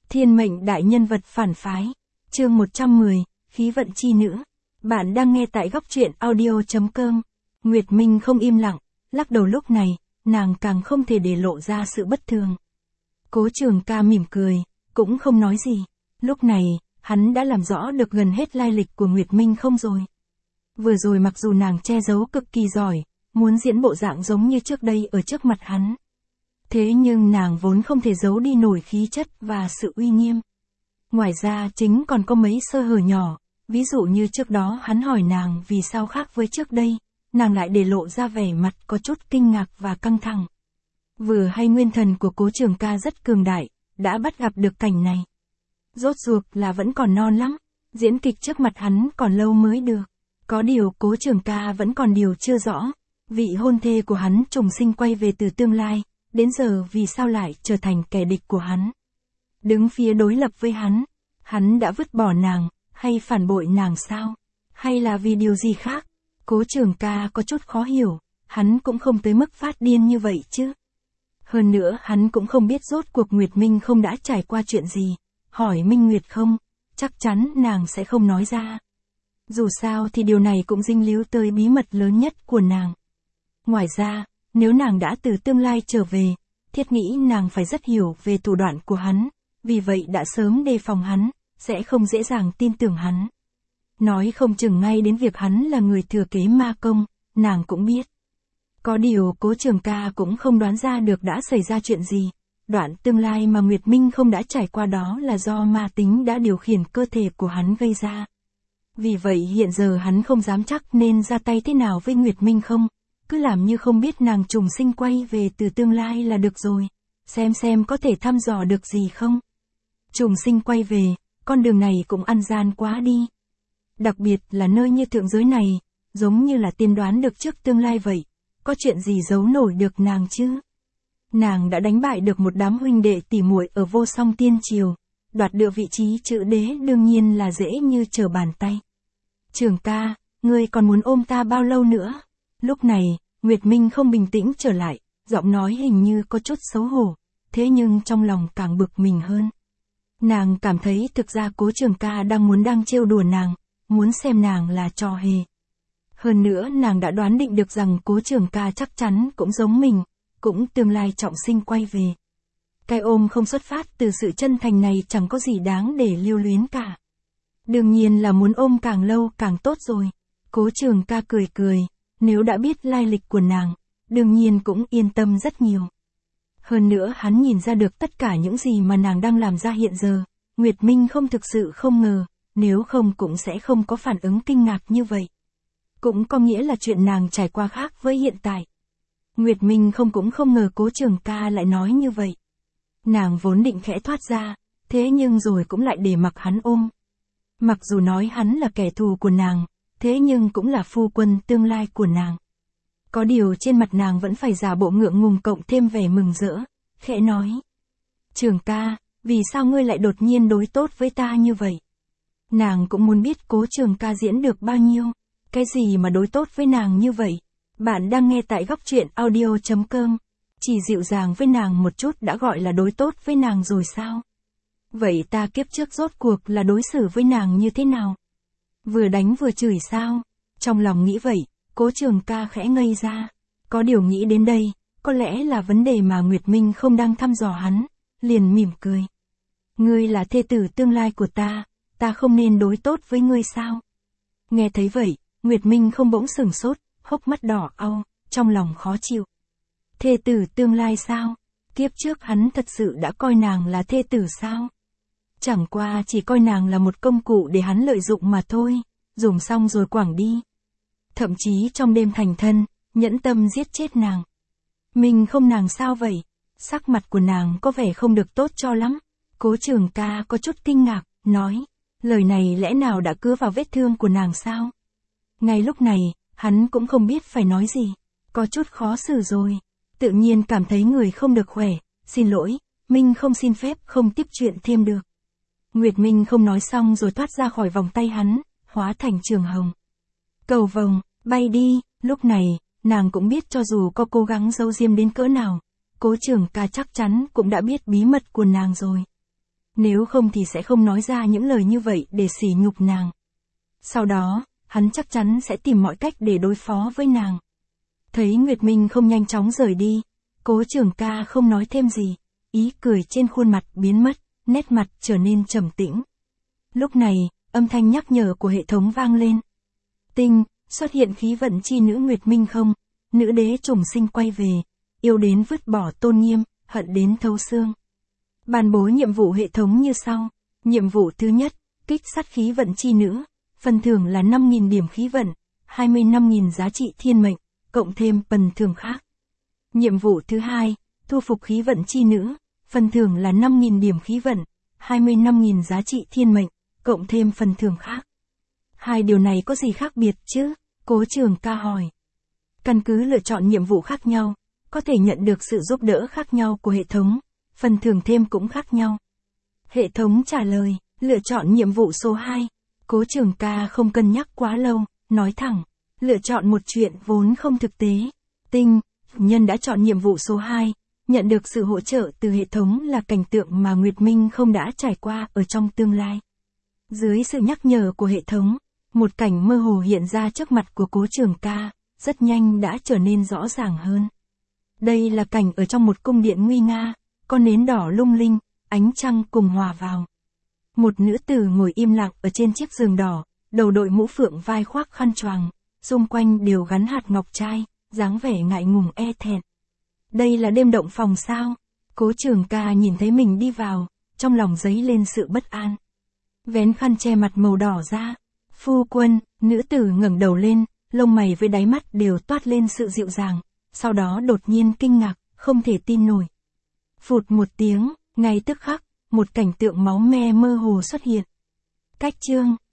Thiên mệnh đại nhân vật phản phái. Chương 110, khí vận chi nữ. Bạn đang nghe tại góc truyện audio.com. Nguyệt Minh không im lặng, lắc đầu lúc này, nàng càng không thể để lộ ra sự bất thường. Cố Trường Ca mỉm cười, cũng không nói gì. Lúc này, hắn đã làm rõ được gần hết lai lịch của Nguyệt Minh không rồi. Vừa rồi mặc dù nàng che giấu cực kỳ giỏi, muốn diễn bộ dạng giống như trước đây ở trước mặt hắn. Thế nhưng nàng vốn không thể giấu đi nổi khí chất và sự uy nghiêm. Ngoài ra chính còn có mấy sơ hở nhỏ, ví dụ như trước đó hắn hỏi nàng vì sao khác với trước đây, nàng lại để lộ ra vẻ mặt có chút kinh ngạc và căng thẳng. Vừa hay nguyên thần của Cố Trường Ca rất cường đại, đã bắt gặp được cảnh này. Rốt ruột là vẫn còn non lắm, diễn kịch trước mặt hắn còn lâu mới được. Có điều Cố Trường Ca vẫn còn điều chưa rõ, vị hôn thê của hắn trùng sinh quay về từ tương lai, đến giờ vì sao lại trở thành kẻ địch của hắn. Đứng phía đối lập với hắn đã vứt bỏ nàng, hay phản bội nàng sao? Hay là vì điều gì khác? Cố Trường Ca có chút khó hiểu, hắn cũng không tới mức phát điên như vậy chứ. Hơn nữa hắn cũng không biết rốt cuộc Nguyệt Minh không đã trải qua chuyện gì, hỏi Minh Nguyệt không, chắc chắn nàng sẽ không nói ra. Dù sao thì điều này cũng dính líu tới bí mật lớn nhất của nàng. Ngoài ra, nếu nàng đã từ tương lai trở về, thiết nghĩ nàng phải rất hiểu về thủ đoạn của hắn, vì vậy đã sớm đề phòng hắn, sẽ không dễ dàng tin tưởng hắn. Nói không chừng ngay đến việc hắn là người thừa kế ma công, nàng cũng biết. Có điều Cố Trường Ca cũng không đoán ra được đã xảy ra chuyện gì, đoạn tương lai mà Nguyệt Minh không đã trải qua đó là do ma tính đã điều khiển cơ thể của hắn gây ra. Vì vậy hiện giờ hắn không dám chắc nên ra tay thế nào với Nguyệt Minh không, cứ làm như không biết nàng trùng sinh quay về từ tương lai là được rồi, xem có thể thăm dò được gì không. Trùng sinh quay về, con đường này cũng ăn gian quá đi. Đặc biệt là nơi như thượng giới này, giống như là tiên đoán được trước tương lai vậy, có chuyện gì giấu nổi được nàng chứ? Nàng đã đánh bại được một đám huynh đệ tỉ muội ở Vô Song Tiên Triều, đoạt được vị trí chữ đế đương nhiên là dễ như trở bàn tay. Trường ca, ngươi còn muốn ôm ta bao lâu nữa? Lúc này, Nguyệt Minh không bình tĩnh trở lại, giọng nói hình như có chút xấu hổ, thế nhưng trong lòng càng bực mình hơn. Nàng cảm thấy thực ra Cố Trường Ca đang trêu đùa nàng, muốn xem nàng là trò hề. Hơn nữa nàng đã đoán định được rằng Cố Trường Ca chắc chắn cũng giống mình, cũng tương lai trọng sinh quay về. Cái ôm không xuất phát từ sự chân thành này chẳng có gì đáng để lưu luyến cả. Đương nhiên là muốn ôm càng lâu càng tốt rồi. Cố Trường Ca cười cười, nếu đã biết lai lịch của nàng, đương nhiên cũng yên tâm rất nhiều. Hơn nữa hắn nhìn ra được tất cả những gì mà nàng đang làm ra hiện giờ, Nguyệt Minh không thực sự không ngờ, nếu không cũng sẽ không có phản ứng kinh ngạc như vậy. Cũng có nghĩa là chuyện nàng trải qua khác với hiện tại. Nguyệt Minh cũng không ngờ Cố Trường Ca lại nói như vậy. Nàng vốn định khẽ thoát ra, thế nhưng rồi cũng lại để mặc hắn ôm. Mặc dù nói hắn là kẻ thù của nàng, thế nhưng cũng là phu quân tương lai của nàng. Có điều trên mặt nàng vẫn phải giả bộ ngượng ngùng cộng thêm vẻ mừng rỡ, khẽ nói. Trường ca, vì sao ngươi lại đột nhiên đối tốt với ta như vậy? Nàng cũng muốn biết Cố Trường Ca diễn được bao nhiêu, cái gì mà đối tốt với nàng như vậy. Bạn đang nghe tại góc truyện audio.com, chỉ dịu dàng với nàng một chút đã gọi là đối tốt với nàng rồi sao? Vậy ta kiếp trước rốt cuộc là đối xử với nàng như thế nào? Vừa đánh vừa chửi sao? Trong lòng nghĩ vậy, Cố Trường Ca khẽ ngây ra. Có điều nghĩ đến đây, có lẽ là vấn đề mà Nguyệt Minh không đang thăm dò hắn, liền mỉm cười. Ngươi là thê tử tương lai của ta không nên đối tốt với ngươi sao? Nghe thấy vậy, Nguyệt Minh không bỗng sửng sốt, hốc mắt đỏ au, trong lòng khó chịu. Thê tử tương lai sao? Kiếp trước hắn thật sự đã coi nàng là thê tử sao? Chẳng qua chỉ coi nàng là một công cụ để hắn lợi dụng mà thôi, dùng xong rồi quẳng đi. Thậm chí trong đêm thành thân, nhẫn tâm giết chết nàng. Mình không nàng sao vậy? Sắc mặt của nàng có vẻ không được tốt cho lắm. Cố Trường Ca có chút kinh ngạc, nói, lời này lẽ nào đã cứa vào vết thương của nàng sao? Ngay lúc này, hắn cũng không biết phải nói gì, có chút khó xử rồi. Tự nhiên cảm thấy người không được khỏe, xin lỗi, Minh không xin phép không tiếp chuyện thêm được. Nguyệt Minh không nói xong rồi thoát ra khỏi vòng tay hắn, hóa thành trường hồng. Cầu vồng, bay đi, lúc này, nàng cũng biết cho dù có cố gắng giấu diêm đến cỡ nào, Cố Trường Ca chắc chắn cũng đã biết bí mật của nàng rồi. Nếu không thì sẽ không nói ra những lời như vậy để sỉ nhục nàng. Sau đó, hắn chắc chắn sẽ tìm mọi cách để đối phó với nàng. Thấy Nguyệt Minh không nhanh chóng rời đi, Cố Trường Ca không nói thêm gì, ý cười trên khuôn mặt biến mất, nét mặt trở nên trầm tĩnh. Lúc này, âm thanh nhắc nhở của hệ thống vang lên. Tinh, xuất hiện khí vận chi nữ Nguyệt Minh không? Nữ đế trùng sinh quay về, yêu đến vứt bỏ tôn nghiêm, hận đến thấu xương. Ban bố nhiệm vụ hệ thống như sau. Nhiệm vụ thứ nhất, kích sát khí vận chi nữ. Phần thưởng là 5.000 điểm khí vận, 25.000 giá trị thiên mệnh, cộng thêm phần thưởng khác. Nhiệm vụ thứ hai, thu phục khí vận chi nữ. Phần thưởng là 5.000 điểm khí vận, 25.000 giá trị thiên mệnh, cộng thêm phần thưởng khác. Hai điều này có gì khác biệt chứ? Cố Trường Ca hỏi. Căn cứ lựa chọn nhiệm vụ khác nhau, có thể nhận được sự giúp đỡ khác nhau của hệ thống, phần thưởng thêm cũng khác nhau. Hệ thống trả lời, lựa chọn nhiệm vụ số 2. Cố Trường Ca không cân nhắc quá lâu, nói thẳng, lựa chọn một chuyện vốn không thực tế. Tinh, nhân đã chọn nhiệm vụ số 2, nhận được sự hỗ trợ từ hệ thống là cảnh tượng mà Nguyệt Minh không đã trải qua ở trong tương lai. Dưới sự nhắc nhở của hệ thống, một cảnh mơ hồ hiện ra trước mặt của Cố Trường Ca, rất nhanh đã trở nên rõ ràng hơn. Đây là cảnh ở trong một cung điện nguy nga, có nến đỏ lung linh, ánh trăng cùng hòa vào. Một nữ tử ngồi im lặng ở trên chiếc giường đỏ, đầu đội mũ phượng vai khoác khăn choàng, xung quanh đều gắn hạt ngọc trai, dáng vẻ ngại ngùng e thẹn. Đây là đêm động phòng sao? Cố Trường Ca nhìn thấy mình đi vào, trong lòng dấy lên sự bất an. Vén khăn che mặt màu đỏ ra. Phu quân, nữ tử ngẩng đầu lên, lông mày với đáy mắt đều toát lên sự dịu dàng, sau đó đột nhiên kinh ngạc, không thể tin nổi. Phụt một tiếng, ngay tức khắc, một cảnh tượng máu me mơ hồ xuất hiện. Cách chương